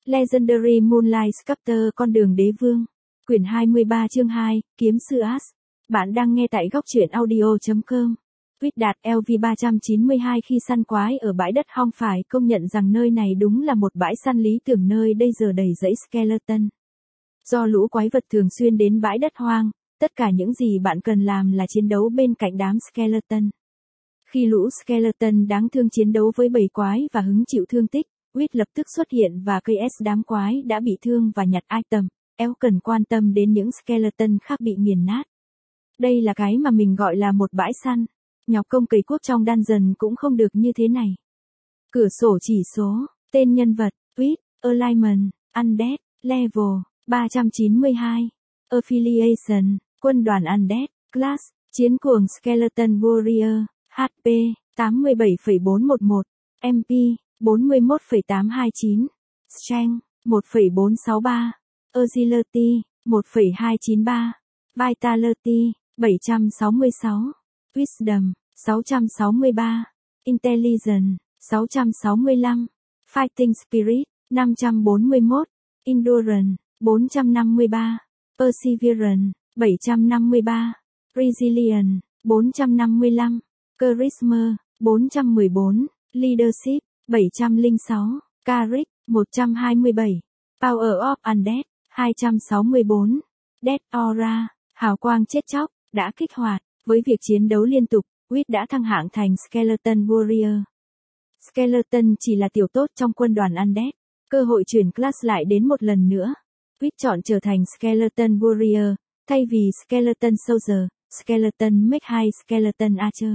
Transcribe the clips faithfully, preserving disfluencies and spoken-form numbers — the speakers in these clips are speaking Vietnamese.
Legendary Moonlight Sculptor Con đường đế vương. Quyển hai mươi ba chương hai, Kiếm sư As. Bạn đang nghe tại góc truyện audio.com. Quýt đạt L V ba trăm chín mươi hai khi săn quái ở bãi đất hoang phải công nhận rằng nơi này đúng là một bãi săn lý tưởng, nơi đây giờ đầy rẫy skeleton. Do lũ quái vật thường xuyên đến bãi đất hoang, tất cả những gì bạn cần làm là chiến đấu bên cạnh đám skeleton. Khi lũ skeleton đáng thương chiến đấu với bầy quái và hứng chịu thương tích, Quýt lập tức xuất hiện và cây S đám quái đã bị thương và nhặt item. Éo cần quan tâm đến những skeleton khác bị nghiền nát. Đây là cái mà mình gọi là một bãi săn. Nhọc công cày cuốc trong dungeon cũng không được như thế này. Cửa sổ chỉ số, tên nhân vật, Quýt, Alignment, Undead, Level, ba trăm chín mươi hai. Affiliation, Quân đoàn Undead, Class, Chiến cuồng Skeleton Warrior, H P, tám mươi bảy phẩy bốn một một, M P, bốn mươi mốt phẩy tám hai chín, Strength, một phẩy bốn sáu ba, Agility, một phẩy hai chín ba, Vitality, bảy trăm sáu mươi sáu, Wisdom, sáu trăm sáu mươi ba, Intelligence, sáu trăm sáu mươi lăm, Fighting Spirit, năm trăm bốn mươi mốt, Endurance, bốn trăm năm mươi ba, Perseverance, bảy trăm năm mươi ba, Resilience, bốn trăm năm mươi lăm, Charisma, bốn trăm mười bốn, Leadership, bảy trăm lẻ sáu, Charisma, một trăm hai mươi bảy, Power of Undead, hai trăm sáu mươi bốn, Death Aura, hào quang chết chóc, đã kích hoạt. Với việc chiến đấu liên tục, Quýt đã thăng hạng thành Skeleton Warrior. Skeleton chỉ là tiểu tốt trong quân đoàn Undead. Cơ hội chuyển class lại đến một lần nữa. Quýt chọn trở thành Skeleton Warrior, thay vì Skeleton Soldier, Skeleton Mage hay Skeleton Archer.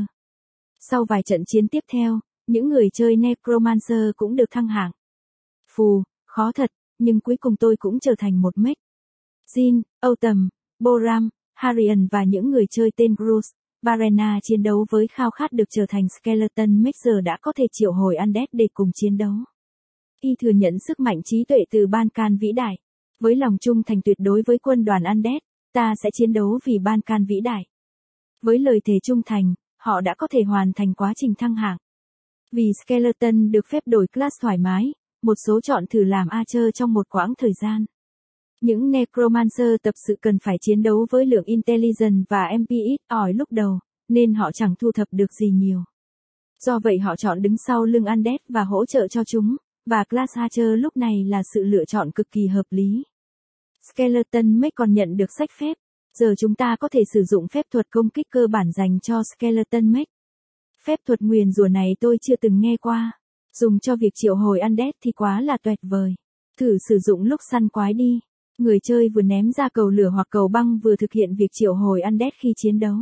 Sau vài trận chiến tiếp theo, những người chơi Necromancer cũng được thăng hạng. Phù, khó thật, nhưng cuối cùng tôi cũng trở thành một Mage. Jin, Autumn, Boram, Harian và những người chơi tên Bruce, Varena chiến đấu với khao khát được trở thành Skeleton Mage giờ đã có thể triệu hồi Undead để cùng chiến đấu. Y thừa nhận sức mạnh trí tuệ từ Ban-can vĩ đại. Với lòng trung thành tuyệt đối với quân đoàn Undead, ta sẽ chiến đấu vì Ban-can vĩ đại. Với lời thề trung thành, họ đã có thể hoàn thành quá trình thăng hạng. Vì Skeleton được phép đổi class thoải mái, một số chọn thử làm Archer trong một quãng thời gian. Những Necromancer tập sự cần phải chiến đấu với lượng Intelligence và M P ít ỏi lúc đầu, nên họ chẳng thu thập được gì nhiều. Do vậy họ chọn đứng sau lưng Undead và hỗ trợ cho chúng, và class Archer lúc này là sự lựa chọn cực kỳ hợp lý. Skeleton Mage còn nhận được sách phép, giờ chúng ta có thể sử dụng phép thuật công kích cơ bản dành cho Skeleton Mage. Phép thuật nguyền rủa này tôi chưa từng nghe qua, dùng cho việc triệu hồi Undead thì quá là tuyệt vời. Thử sử dụng lúc săn quái đi. Người chơi vừa ném ra cầu lửa hoặc cầu băng vừa thực hiện việc triệu hồi Undead khi chiến đấu.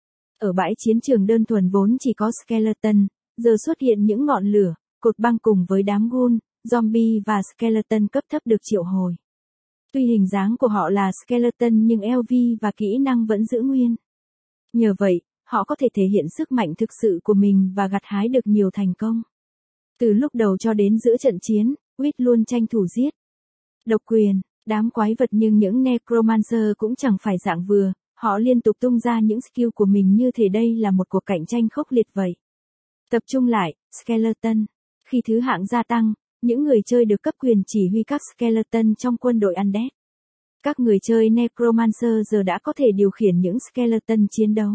Ở bãi chiến trường đơn thuần vốn chỉ có Skeleton, giờ xuất hiện những ngọn lửa, cột băng cùng với đám ghoul, zombie và Skeleton cấp thấp được triệu hồi. Tuy hình dáng của họ là Skeleton nhưng L V và kỹ năng vẫn giữ nguyên. Nhờ vậy, họ có thể thể hiện sức mạnh thực sự của mình và gặt hái được nhiều thành công. Từ lúc đầu cho đến giữa trận chiến, Quýt luôn tranh thủ giết. Độc quyền. Đám quái vật nhưng những Necromancer cũng chẳng phải dạng vừa, họ liên tục tung ra những skill của mình như thể đây là một cuộc cạnh tranh khốc liệt vậy. Tập trung lại, Skeleton. Khi thứ hạng gia tăng, những người chơi được cấp quyền chỉ huy các Skeleton trong quân đội Undead. Các người chơi Necromancer giờ đã có thể điều khiển những Skeleton chiến đấu.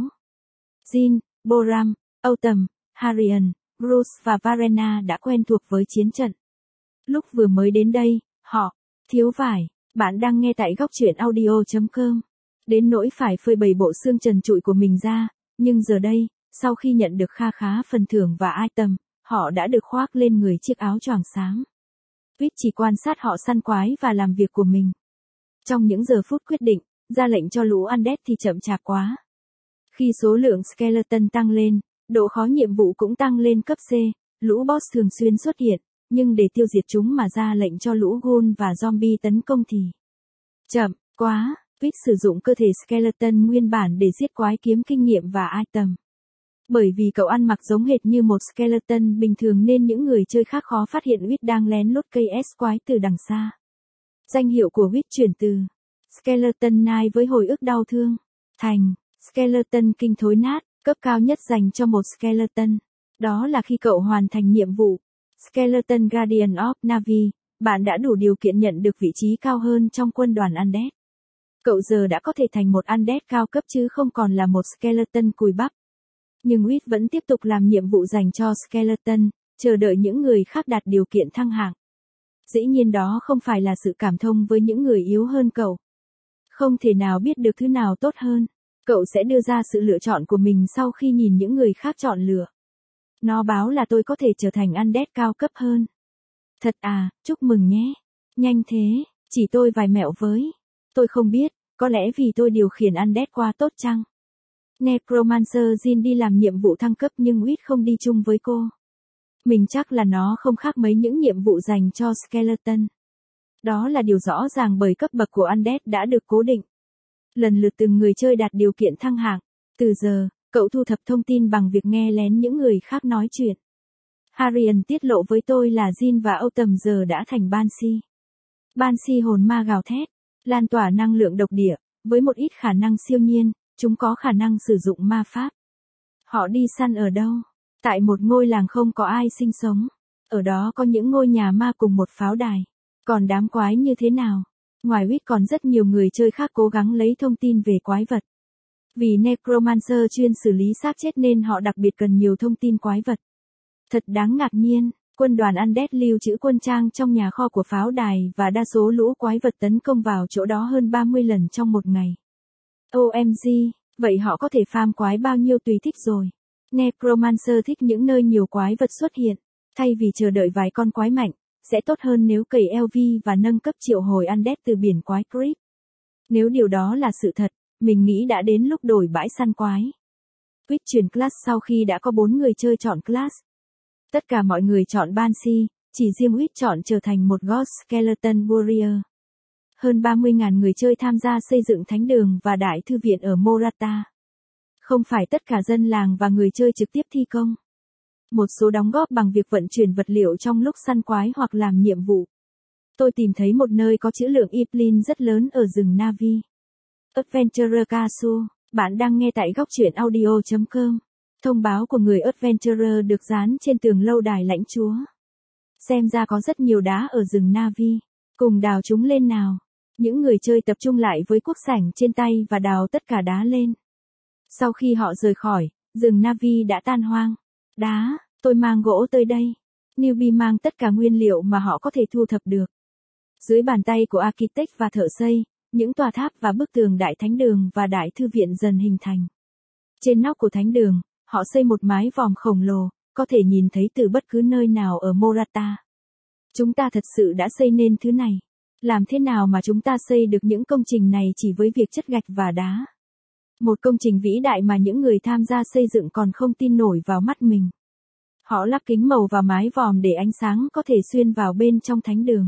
Jin, Boram, Autumn, Harian, Bruce và Varena đã quen thuộc với chiến trận. Lúc vừa mới đến đây, họ thiếu vải. Bạn đang nghe tại góc truyện audio.com. Đến nỗi phải phơi bày bộ xương trần trụi của mình ra, nhưng giờ đây, sau khi nhận được kha khá phần thưởng và item, họ đã được khoác lên người chiếc áo choàng sáng. Quýt chỉ quan sát họ săn quái và làm việc của mình. Trong những giờ phút quyết định, ra lệnh cho lũ Undead thì chậm chạp quá. Khi số lượng Skeleton tăng lên, độ khó nhiệm vụ cũng tăng lên cấp C, lũ boss thường xuyên xuất hiện. Nhưng để tiêu diệt chúng mà ra lệnh cho lũ ghoul và zombie tấn công thì chậm quá. Quýt sử dụng cơ thể Skeleton nguyên bản để giết quái kiếm kinh nghiệm và item. Bởi vì cậu ăn mặc giống hệt như một Skeleton bình thường nên những người chơi khác khó phát hiện Quýt đang lén lút cây S quái từ đằng xa. Danh hiệu của Quýt chuyển từ Skeleton Knight với hồi ức đau thương thành Skeleton kinh thối nát, cấp cao nhất dành cho một Skeleton. Đó là khi cậu hoàn thành nhiệm vụ Skeleton Guardian of Navi, bạn đã đủ điều kiện nhận được vị trí cao hơn trong quân đoàn Undead. Cậu giờ đã có thể thành một Undead cao cấp chứ không còn là một Skeleton cùi bắp. Nhưng Wit vẫn tiếp tục làm nhiệm vụ dành cho Skeleton, chờ đợi những người khác đạt điều kiện thăng hạng. Dĩ nhiên đó không phải là sự cảm thông với những người yếu hơn cậu. Không thể nào biết được thứ nào tốt hơn. Cậu sẽ đưa ra sự lựa chọn của mình sau khi nhìn những người khác chọn lựa. Nó báo là tôi có thể trở thành Undead cao cấp hơn. Thật à, chúc mừng nhé. Nhanh thế, chỉ tôi vài mẹo với. Tôi không biết, có lẽ vì tôi điều khiển Undead qua tốt chăng? Necromancer Jean đi làm nhiệm vụ thăng cấp nhưng Wit không đi chung với cô. Mình chắc là nó không khác mấy những nhiệm vụ dành cho Skeleton. Đó là điều rõ ràng bởi cấp bậc của Undead đã được cố định. Lần lượt từng người chơi đạt điều kiện thăng hạng. Từ giờ, cậu thu thập thông tin bằng việc nghe lén những người khác nói chuyện. Harian tiết lộ với tôi là Jean và Autumn giờ đã thành Banshee. Banshee hồn ma gào thét, lan tỏa năng lượng độc địa, với một ít khả năng siêu nhiên, chúng có khả năng sử dụng ma pháp. Họ đi săn ở đâu? Tại một ngôi làng không có ai sinh sống. Ở đó có những ngôi nhà ma cùng một pháo đài. Còn đám quái như thế nào? Ngoài Wit còn rất nhiều người chơi khác cố gắng lấy thông tin về quái vật. Vì Necromancer chuyên xử lý xác chết nên họ đặc biệt cần nhiều thông tin quái vật. Thật đáng ngạc nhiên, quân đoàn Undead lưu trữ quân trang trong nhà kho của pháo đài và đa số lũ quái vật tấn công vào chỗ đó hơn ba mươi lần trong một ngày. ô em giê, vậy họ có thể farm quái bao nhiêu tùy thích rồi. Necromancer thích những nơi nhiều quái vật xuất hiện. Thay vì chờ đợi vài con quái mạnh, sẽ tốt hơn nếu cày lờ vê và nâng cấp triệu hồi Undead từ biển quái creep. Nếu điều đó là sự thật, mình nghĩ đã đến lúc đổi bãi săn quái. Wit chuyển class sau khi đã có bốn người chơi chọn class. Tất cả mọi người chọn Banshee, chỉ riêng Wit chọn trở thành một Ghost Skeleton Warrior. Hơn ba mươi nghìn người chơi tham gia xây dựng thánh đường và đại thư viện ở Morata. Không phải tất cả dân làng và người chơi trực tiếp thi công. Một số đóng góp bằng việc vận chuyển vật liệu trong lúc săn quái hoặc làm nhiệm vụ. Tôi tìm thấy một nơi có trữ lượng Iplin rất lớn ở rừng Navi. Adventurer Castle, bạn đang nghe tại góc truyện audio chấm com. Thông báo của người Adventurer được dán trên tường lâu đài lãnh chúa. Xem ra có rất nhiều đá ở rừng Navi. Cùng đào chúng lên nào. Những người chơi tập trung lại với cuốc sảnh trên tay và đào tất cả đá lên. Sau khi họ rời khỏi, rừng Navi đã tan hoang. Đá, tôi mang gỗ tới đây. Newbie mang tất cả nguyên liệu mà họ có thể thu thập được. Dưới bàn tay của architect và thợ xây, những tòa tháp và bức tường đại thánh đường và đại thư viện dần hình thành. Trên nóc của thánh đường, họ xây một mái vòm khổng lồ, có thể nhìn thấy từ bất cứ nơi nào ở Morata. Chúng ta thật sự đã xây nên thứ này. Làm thế nào mà chúng ta xây được những công trình này chỉ với việc chất gạch và đá? Một công trình vĩ đại mà những người tham gia xây dựng còn không tin nổi vào mắt mình. Họ lắp kính màu vào mái vòm để ánh sáng có thể xuyên vào bên trong thánh đường.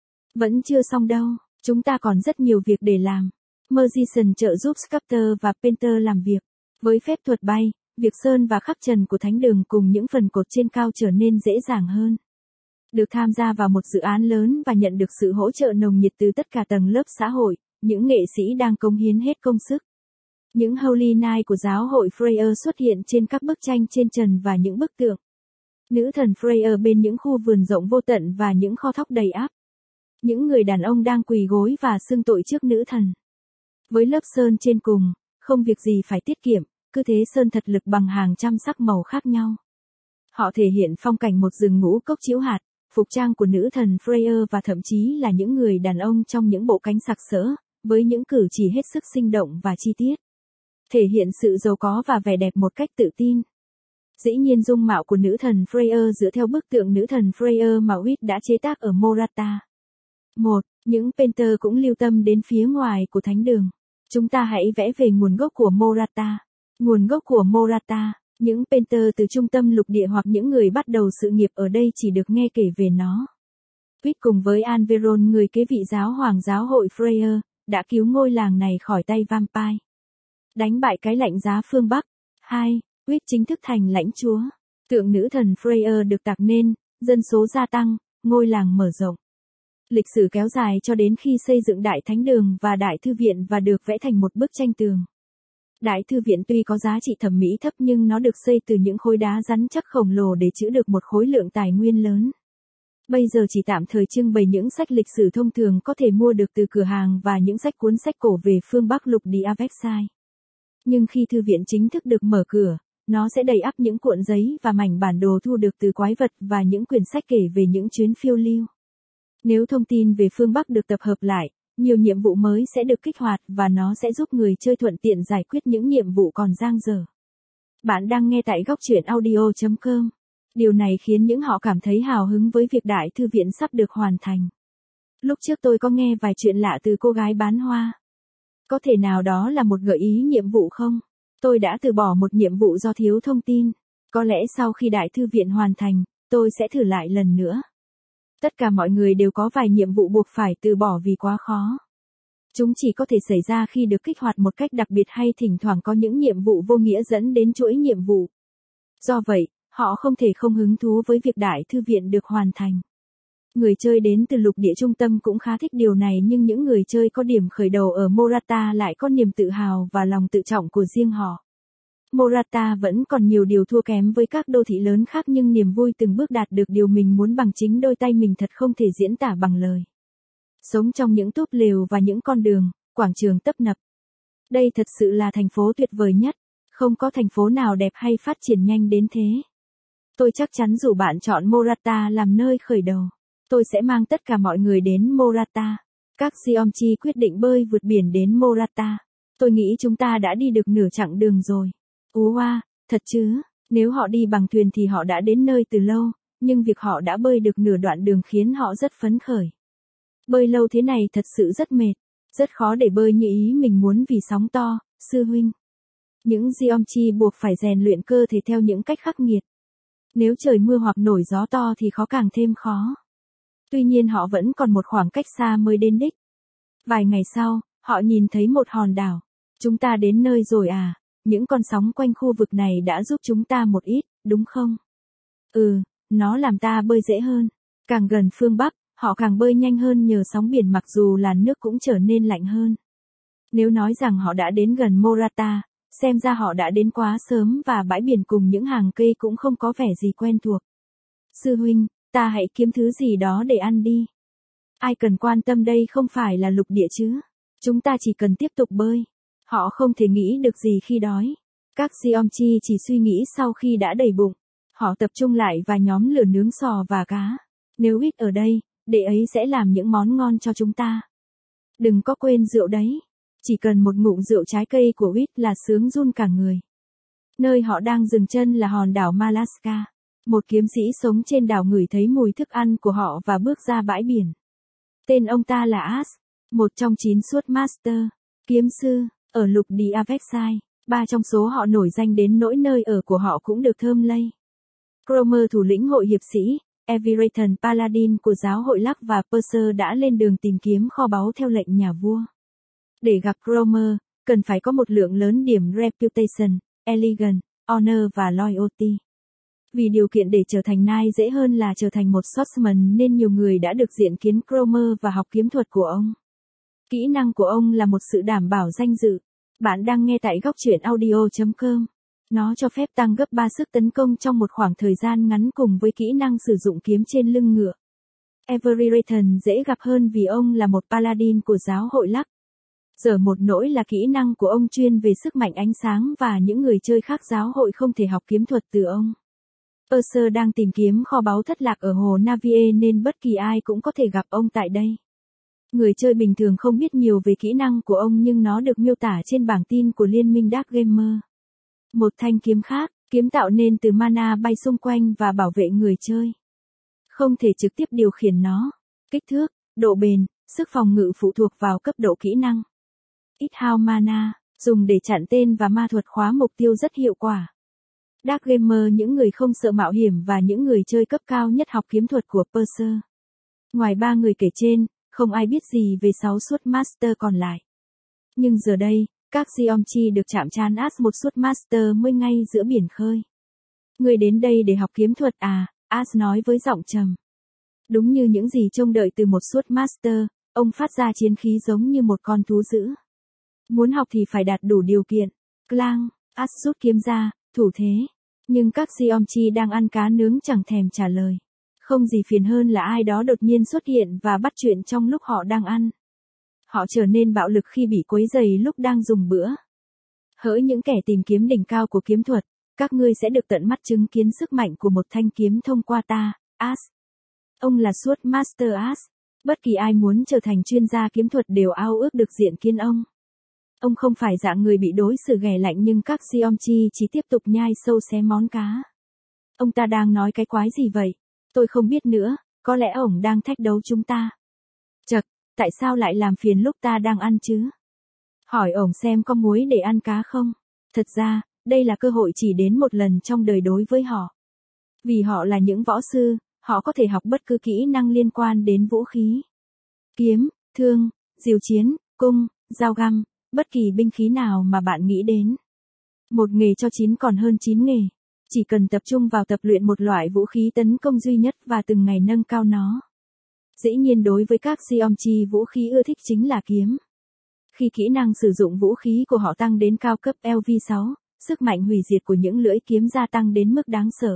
Vẫn chưa xong đâu, chúng ta còn rất nhiều việc để làm. Magician trợ giúp Sculptor và Painter làm việc. Với phép thuật bay, việc sơn và khắc trần của thánh đường cùng những phần cột trên cao trở nên dễ dàng hơn. Được tham gia vào một dự án lớn và nhận được sự hỗ trợ nồng nhiệt từ tất cả tầng lớp xã hội, những nghệ sĩ đang cống hiến hết công sức. Những Holy Knight của giáo hội Freya xuất hiện trên các bức tranh trên trần và những bức tượng. Nữ thần Freya bên những khu vườn rộng vô tận và những kho thóc đầy ắp. Những người đàn ông đang quỳ gối và xưng tội trước nữ thần. Với lớp sơn trên cùng, không việc gì phải tiết kiệm, cứ thế sơn thật lực bằng hàng trăm sắc màu khác nhau. Họ thể hiện phong cảnh một rừng ngũ cốc chiếu hạt, phục trang của nữ thần Freya và thậm chí là những người đàn ông trong những bộ cánh sặc sỡ, với những cử chỉ hết sức sinh động và chi tiết. Thể hiện sự giàu có và vẻ đẹp một cách tự tin. Dĩ nhiên dung mạo của nữ thần Freya dựa theo bức tượng nữ thần Freya mà Wit đã chế tác ở Morata. một. Những painter cũng lưu tâm đến phía ngoài của thánh đường. Chúng ta hãy vẽ về nguồn gốc của Morata. Nguồn gốc của Morata, những painter từ trung tâm lục địa hoặc những người bắt đầu sự nghiệp ở đây chỉ được nghe kể về nó. Wit cùng với Anveron người kế vị giáo hoàng giáo hội Freya, đã cứu ngôi làng này khỏi tay vampire. Đánh bại cái lạnh giá phương Bắc. hai. Wit chính thức thành lãnh chúa. Tượng nữ thần Freya được tạc nên, dân số gia tăng, ngôi làng mở rộng. Lịch sử kéo dài cho đến khi xây dựng đại thánh đường và đại thư viện và được vẽ thành một bức tranh tường. Đại thư viện tuy có giá trị thẩm mỹ thấp nhưng nó được xây từ những khối đá rắn chắc khổng lồ để trữ được một khối lượng tài nguyên lớn. Bây giờ chỉ tạm thời trưng bày những sách lịch sử thông thường có thể mua được từ cửa hàng và những sách cuốn sách cổ về phương Bắc lục địa Avexai. Nhưng khi thư viện chính thức được mở cửa, nó sẽ đầy ắp những cuộn giấy và mảnh bản đồ thu được từ quái vật và những quyển sách kể về những chuyến phiêu lưu. Nếu thông tin về phương Bắc được tập hợp lại, nhiều nhiệm vụ mới sẽ được kích hoạt và nó sẽ giúp người chơi thuận tiện giải quyết những nhiệm vụ còn dang dở. Bạn đang nghe tại góc truyện audio chấm com. Điều này khiến những họ cảm thấy hào hứng với việc đại thư viện sắp được hoàn thành. Lúc trước tôi có nghe vài chuyện lạ từ cô gái bán hoa. Có thể nào đó là một gợi ý nhiệm vụ không? Tôi đã từ bỏ một nhiệm vụ do thiếu thông tin. Có lẽ sau khi đại thư viện hoàn thành, tôi sẽ thử lại lần nữa. Tất cả mọi người đều có vài nhiệm vụ buộc phải từ bỏ vì quá khó. Chúng chỉ có thể xảy ra khi được kích hoạt một cách đặc biệt hay thỉnh thoảng có những nhiệm vụ vô nghĩa dẫn đến chuỗi nhiệm vụ. Do vậy, họ không thể không hứng thú với việc đại thư viện được hoàn thành. Người chơi đến từ lục địa trung tâm cũng khá thích điều này, nhưng những người chơi có điểm khởi đầu ở Morata lại có niềm tự hào và lòng tự trọng của riêng họ. Morata vẫn còn nhiều điều thua kém với các đô thị lớn khác, nhưng niềm vui từng bước đạt được điều mình muốn bằng chính đôi tay mình thật không thể diễn tả bằng lời. Sống trong những túp lều và những con đường, quảng trường tấp nập. Đây thật sự là thành phố tuyệt vời nhất. Không có thành phố nào đẹp hay phát triển nhanh đến thế. Tôi chắc chắn dù bạn chọn Morata làm nơi khởi đầu, tôi sẽ mang tất cả mọi người đến Morata. Các Xiomchi quyết định bơi vượt biển đến Morata. Tôi nghĩ chúng ta đã đi được nửa chặng đường rồi. Ú oa, thật chứ, nếu họ đi bằng thuyền thì họ đã đến nơi từ lâu, nhưng việc họ đã bơi được nửa đoạn đường khiến họ rất phấn khởi. Bơi lâu thế này thật sự rất mệt, rất khó để bơi như ý mình muốn vì sóng to, sư huynh. Những Xiomchi buộc phải rèn luyện cơ thể theo những cách khắc nghiệt. Nếu trời mưa hoặc nổi gió to thì khó càng thêm khó. Tuy nhiên họ vẫn còn một khoảng cách xa mới đến đích. Vài ngày sau, họ nhìn thấy một hòn đảo. Chúng ta đến nơi rồi à, những con sóng quanh khu vực này đã giúp chúng ta một ít, đúng không? Ừ, nó làm ta bơi dễ hơn. Càng gần phương Bắc, họ càng bơi nhanh hơn nhờ sóng biển, mặc dù làn nước cũng trở nên lạnh hơn. Nếu nói rằng họ đã đến gần Morata, xem ra họ đã đến quá sớm và bãi biển cùng những hàng cây cũng không có vẻ gì quen thuộc. Sư huynh, ta hãy kiếm thứ gì đó để ăn đi. Ai cần quan tâm, đây không phải là lục địa chứ. Chúng ta chỉ cần tiếp tục bơi. Họ không thể nghĩ được gì khi đói. Các Xiomchi chỉ suy nghĩ sau khi đã đầy bụng. Họ tập trung lại và nhóm lửa nướng sò và cá. Nếu ít ở đây, đệ ấy sẽ làm những món ngon cho chúng ta. Đừng có quên rượu đấy. Chỉ cần một ngụm rượu trái cây của Wit là sướng run cả người. Nơi họ đang dừng chân là hòn đảo Malaska. Một kiếm sĩ sống trên đảo ngửi thấy mùi thức ăn của họ và bước ra bãi biển. Tên ông ta là As, một trong chín suốt master, kiếm sư, ở lục địa Avexai. Ba trong số họ nổi danh đến nỗi nơi ở của họ cũng được thơm lây. Cromer, thủ lĩnh hội hiệp sĩ, Everton Paladin của giáo hội Lắc và Purser đã lên đường tìm kiếm kho báu theo lệnh nhà vua. Để gặp Cromer, cần phải có một lượng lớn điểm Reputation, Elegance, Honor và Loyalty. Vì điều kiện để trở thành nai dễ hơn là trở thành một swordsman nên nhiều người đã được diện kiến Cromer và học kiếm thuật của ông. Kỹ năng của ông là một sự đảm bảo danh dự. Bạn đang nghe tại góc truyện audio chấm com. Nó cho phép tăng gấp ba sức tấn công trong một khoảng thời gian ngắn cùng với kỹ năng sử dụng kiếm trên lưng ngựa. Everton dễ gặp hơn vì ông là một paladin của giáo hội Lắc. Giờ một nỗi là kỹ năng của ông chuyên về sức mạnh ánh sáng và những người chơi khác giáo hội không thể học kiếm thuật từ ông. Purser đang tìm kiếm kho báu thất lạc ở hồ Navie nên bất kỳ ai cũng có thể gặp ông tại đây. Người chơi bình thường không biết nhiều về kỹ năng của ông nhưng nó được miêu tả trên bảng tin của Liên minh Dark Gamer. Một thanh kiếm khác, kiếm tạo nên từ mana bay xung quanh và bảo vệ người chơi. Không thể trực tiếp điều khiển nó. Kích thước, độ bền, sức phòng ngự phụ thuộc vào cấp độ kỹ năng. Ít hao mana, dùng để chặn tên và ma thuật khóa mục tiêu rất hiệu quả. Dark Gamer, những người không sợ mạo hiểm và những người chơi cấp cao nhất học kiếm thuật của Purser. Ngoài ba người kể trên, không ai biết gì về sáu suốt master còn lại. Nhưng giờ đây, các Xiomchi được chạm trán As, một suốt master mới ngay giữa biển khơi. Người đến đây để học kiếm thuật à, As nói với giọng trầm. Đúng như những gì trông đợi từ một suốt master, ông phát ra chiến khí giống như một con thú dữ. Muốn học thì phải đạt đủ điều kiện. Clang, As rút kiếm ra, thủ thế. Nhưng các Xiomchi đang ăn cá nướng chẳng thèm trả lời. Không gì phiền hơn là ai đó đột nhiên xuất hiện và bắt chuyện trong lúc họ đang ăn. Họ trở nên bạo lực khi bị quấy rầy lúc đang dùng bữa. Hỡi những kẻ tìm kiếm đỉnh cao của kiếm thuật, các ngươi sẽ được tận mắt chứng kiến sức mạnh của một thanh kiếm thông qua ta, As. Ông là Sword Master As. Bất kỳ ai muốn trở thành chuyên gia kiếm thuật đều ao ước được diện kiến ông. Ông không phải dạng người bị đối xử ghẻ lạnh nhưng các Xiomchi chỉ tiếp tục nhai sâu xé món cá. Ông ta đang nói cái quái gì vậy? Tôi không biết nữa, có lẽ ổng đang thách đấu chúng ta. Chậc, tại sao lại làm phiền lúc ta đang ăn chứ? Hỏi ổng xem có muối để ăn cá không? Thật ra, đây là cơ hội chỉ đến một lần trong đời đối với họ. Vì họ là những võ sư, họ có thể học bất cứ kỹ năng liên quan đến vũ khí. Kiếm, thương, diều chiến, cung, dao găm, bất kỳ binh khí nào mà bạn nghĩ đến. Một nghề cho chín còn hơn chín nghề. Chỉ cần tập trung vào tập luyện một loại vũ khí tấn công duy nhất và từng ngày nâng cao nó. Dĩ nhiên đối với các Xiomchi vũ khí ưa thích chính là kiếm. Khi kỹ năng sử dụng vũ khí của họ tăng đến cao cấp L V sáu, sức mạnh hủy diệt của những lưỡi kiếm gia tăng đến mức đáng sợ.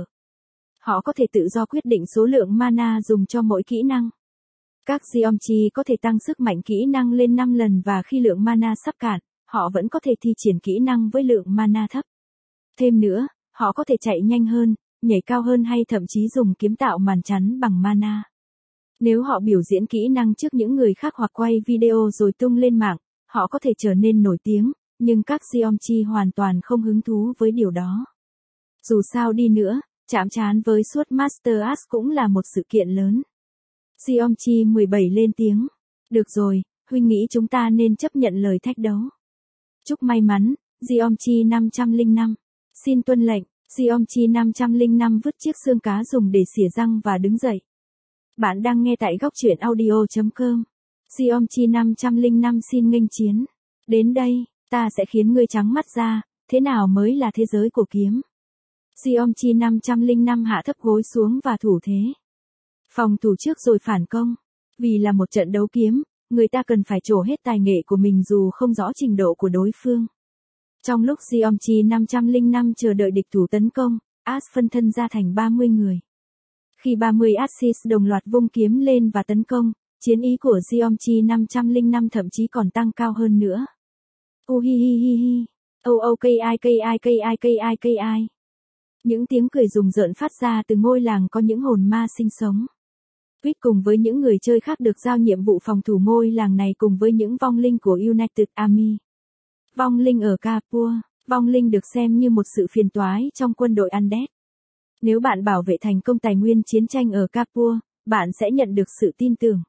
Họ có thể tự do quyết định số lượng mana dùng cho mỗi kỹ năng. Các Xiomchi có thể tăng sức mạnh kỹ năng lên năm lần và khi lượng mana sắp cạn, họ vẫn có thể thi triển kỹ năng với lượng mana thấp. Thêm nữa, họ có thể chạy nhanh hơn, nhảy cao hơn hay thậm chí dùng kiếm tạo màn chắn bằng mana. Nếu họ biểu diễn kỹ năng trước những người khác hoặc quay video rồi tung lên mạng, họ có thể trở nên nổi tiếng, nhưng các Xiomchi hoàn toàn không hứng thú với điều đó. Dù sao đi nữa, chạm trán với Sword Master As cũng là một sự kiện lớn. Xiomchi mười bảy lên tiếng. Được rồi, huynh nghĩ chúng ta nên chấp nhận lời thách đấu. Chúc may mắn, Xiomchi năm trăm lẻ năm. Xin tuân lệnh, Xiomchi năm trăm lẻ năm vứt chiếc xương cá dùng để xỉa răng và đứng dậy. Bạn đang nghe tại góc truyện audio chấm com. Xiomchi năm trăm lẻ năm xin nghênh chiến. Đến đây, ta sẽ khiến ngươi trắng mắt ra, thế nào mới là thế giới của kiếm. Xiomchi năm trăm lẻ năm hạ thấp gối xuống và thủ thế. Phòng thủ trước rồi phản công. Vì là một trận đấu kiếm, người ta cần phải trổ hết tài nghệ của mình dù không rõ trình độ của đối phương. Trong lúc Xiomchi năm trăm lẻ năm chờ đợi địch thủ tấn công, As phân thân ra thành ba mươi người. Khi ba mươi Axis đồng loạt vung kiếm lên và tấn công, chiến ý của Xiomchi năm trăm lẻ năm thậm chí còn tăng cao hơn nữa. Uhihihihi. Oh oh ki ki ki ki ki ki. Những tiếng cười rùng rợn phát ra từ ngôi làng có những hồn ma sinh sống. Quýt cùng với những người chơi khác được giao nhiệm vụ phòng thủ ngôi làng này cùng với những vong linh của United Army. Vong linh ở Capua, vong linh được xem như một sự phiền toái trong quân đội Undead. Nếu bạn bảo vệ thành công tài nguyên chiến tranh ở Capua, bạn sẽ nhận được sự tin tưởng.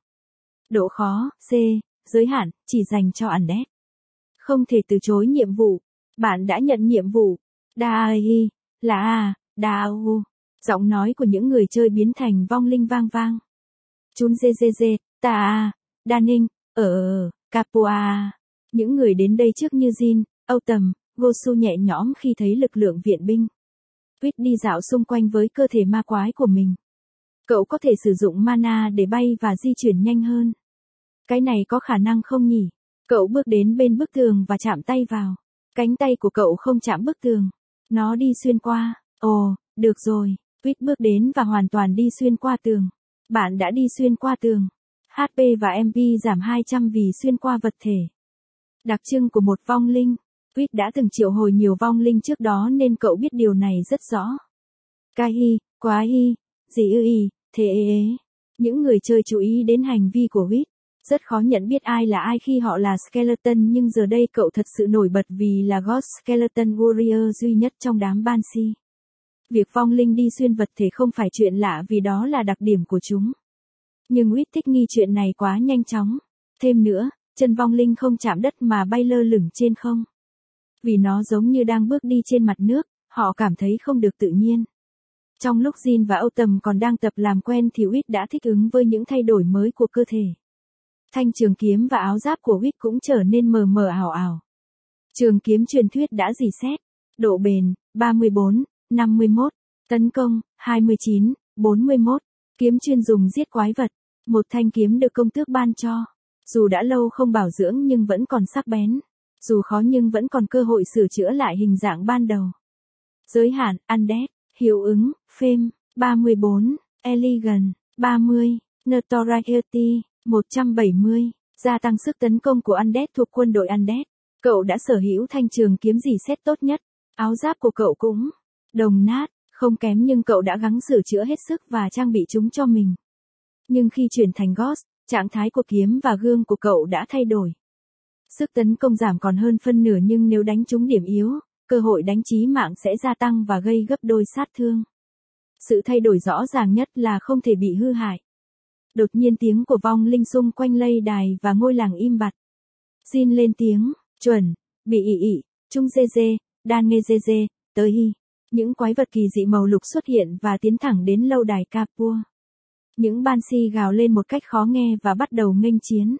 Độ khó, C, giới hạn, chỉ dành cho Undead. Không thể từ chối nhiệm vụ. Bạn đã nhận nhiệm vụ. Dai, là A, Dao. Giọng nói của những người chơi biến thành vong linh vang vang. Chun dê dê dê, ta A, Đa Ninh, ở, Capua. Những người đến đây trước như Jin, Âu Tầm, Gosu nhẹ nhõm khi thấy lực lượng viện binh. Quýt đi dạo xung quanh với cơ thể ma quái của mình. Cậu có thể sử dụng mana để bay và di chuyển nhanh hơn. Cái này có khả năng không nhỉ? Cậu bước đến bên bức tường và chạm tay vào. Cánh tay của cậu không chạm bức tường. Nó đi xuyên qua. Ồ, được rồi. Quýt bước đến và hoàn toàn đi xuyên qua tường. Bạn đã đi xuyên qua tường. hát pê và em pê giảm hai trăm vì xuyên qua vật thể. Đặc trưng của một vong linh. Quýt đã từng triệu hồi nhiều vong linh trước đó nên cậu biết điều này rất rõ. Ca hi, quá hi, gì ư y, thế ế ế. Những người chơi chú ý đến hành vi của Quýt. Rất khó nhận biết ai là ai khi họ là Skeleton nhưng giờ đây cậu thật sự nổi bật vì là Ghost Skeleton Warrior duy nhất trong đám Banshee. Việc vong linh đi xuyên vật thể không phải chuyện lạ vì đó là đặc điểm của chúng. Nhưng Quýt thích nghi chuyện này quá nhanh chóng. Thêm nữa, chân vong linh không chạm đất mà bay lơ lửng trên không. Vì nó giống như đang bước đi trên mặt nước, họ cảm thấy không được tự nhiên. Trong lúc Jin và Âu Tầm còn đang tập làm quen thì Quýt đã thích ứng với những thay đổi mới của cơ thể. Thanh trường kiếm và áo giáp của Quýt cũng trở nên mờ mờ ảo ảo. Trường kiếm truyền thuyết đã rỉ sét. Độ bền, ba mươi bốn, năm mươi mốt. Tấn công, hai mươi chín, bốn mươi mốt. Kiếm chuyên dùng giết quái vật. Một thanh kiếm được công tước ban cho. Dù đã lâu không bảo dưỡng nhưng vẫn còn sắc bén. Dù khó nhưng vẫn còn cơ hội sửa chữa lại hình dạng ban đầu. Giới hạn, Undead. Hiệu ứng, Fame, ba mươi bốn. Elegant. ba mươi. Notoriety. một trăm bảy mươi. Gia tăng sức tấn công của Undead thuộc quân đội Undead. Cậu đã sở hữu thanh trường kiếm rỉ sét tốt nhất. Áo giáp của cậu cũng đồng nát, không kém nhưng cậu đã gắng sửa chữa hết sức và trang bị chúng cho mình. Nhưng khi chuyển thành Ghost, trạng thái của kiếm và gương của cậu đã thay đổi. Sức tấn công giảm còn hơn phân nửa nhưng nếu đánh trúng điểm yếu, cơ hội đánh chí mạng sẽ gia tăng và gây gấp đôi sát thương. Sự thay đổi rõ ràng nhất là không thể bị hư hại. Đột nhiên tiếng của vong linh xung quanh lây đài và ngôi làng im bặt. Xin lên tiếng, chuẩn, bị ị ị, trung dê dê, đan nghe dê dê, tới hi. Những quái vật kỳ dị màu lục xuất hiện và tiến thẳng đến lâu đài Kapua. Những Banshee gào lên một cách khó nghe và bắt đầu nghênh chiến.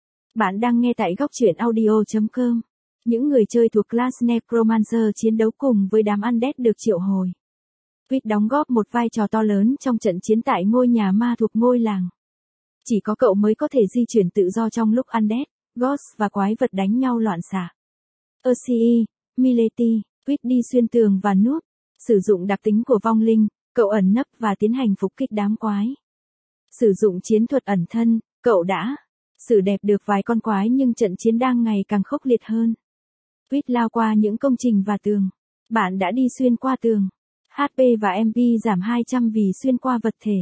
Bạn đang nghe tại góc truyện audio chấm com. Những người chơi thuộc class Necromancer chiến đấu cùng với đám Undead được triệu hồi. Vít đóng góp một vai trò to lớn trong trận chiến tại ngôi nhà ma thuộc ngôi làng. Chỉ có cậu mới có thể di chuyển tự do trong lúc Undead, Ghost và quái vật đánh nhau loạn xạ. e xê e, Mileti, Vít đi xuyên tường và núp. Sử dụng đặc tính của vong linh, cậu ẩn nấp và tiến hành phục kích đám quái. Sử dụng chiến thuật ẩn thân, cậu đã xử đẹp được vài con quái nhưng trận chiến đang ngày càng khốc liệt hơn. Vít lao qua những công trình và tường. Bạn đã đi xuyên qua tường. hát pê và em pê giảm hai trăm vì xuyên qua vật thể.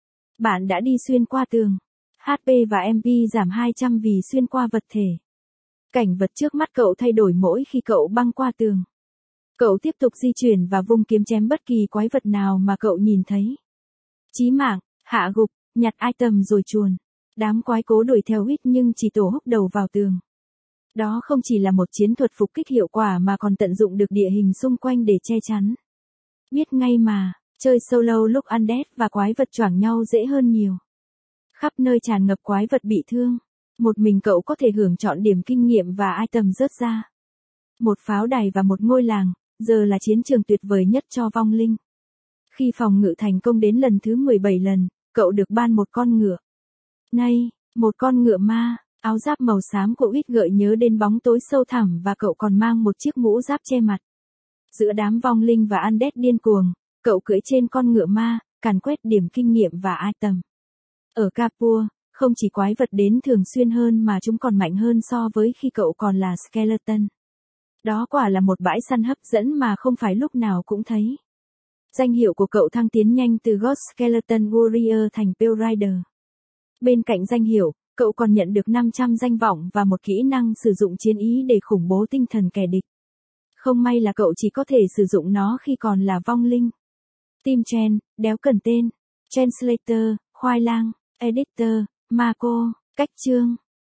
Bạn đã đi xuyên qua tường. hát pê và em pê giảm hai trăm vì xuyên qua vật thể. Cảnh vật trước mắt cậu thay đổi mỗi khi cậu băng qua tường. Cậu tiếp tục di chuyển và vung kiếm chém bất kỳ quái vật nào mà cậu nhìn thấy. Chí mạng, hạ gục, nhặt item rồi chuồn. Đám quái cố đuổi theo Vít nhưng chỉ tổ húc đầu vào tường. Đó không chỉ là một chiến thuật phục kích hiệu quả mà còn tận dụng được địa hình xung quanh để che chắn. Biết ngay mà, chơi solo lúc Undead và quái vật choảng nhau dễ hơn nhiều. Khắp nơi tràn ngập quái vật bị thương. Một mình cậu có thể hưởng chọn điểm kinh nghiệm và item rớt ra. Một pháo đài và một ngôi làng, giờ là chiến trường tuyệt vời nhất cho vong linh. Khi phòng ngự thành công đến lần thứ mười bảy lần, cậu được ban một con ngựa. Này, một con ngựa ma, áo giáp màu xám của Vít gợi nhớ đến bóng tối sâu thẳm và cậu còn mang một chiếc mũ giáp che mặt. Giữa đám vong linh và Undead điên cuồng, cậu cưỡi trên con ngựa ma, càn quét điểm kinh nghiệm và item. Ở Kapua, không chỉ quái vật đến thường xuyên hơn mà chúng còn mạnh hơn so với khi cậu còn là Skeleton. Đó quả là một bãi săn hấp dẫn mà không phải lúc nào cũng thấy. Danh hiệu của cậu thăng tiến nhanh từ Ghost Skeleton Warrior thành Pale Rider. Bên cạnh danh hiệu, cậu còn nhận được năm trăm danh vọng và một kỹ năng sử dụng chiến ý để khủng bố tinh thần kẻ địch. Không may là cậu chỉ có thể sử dụng nó khi còn là vong linh. Team Chen, đéo cần tên. Translator, khoai lang, Editor, Marco, cách chương.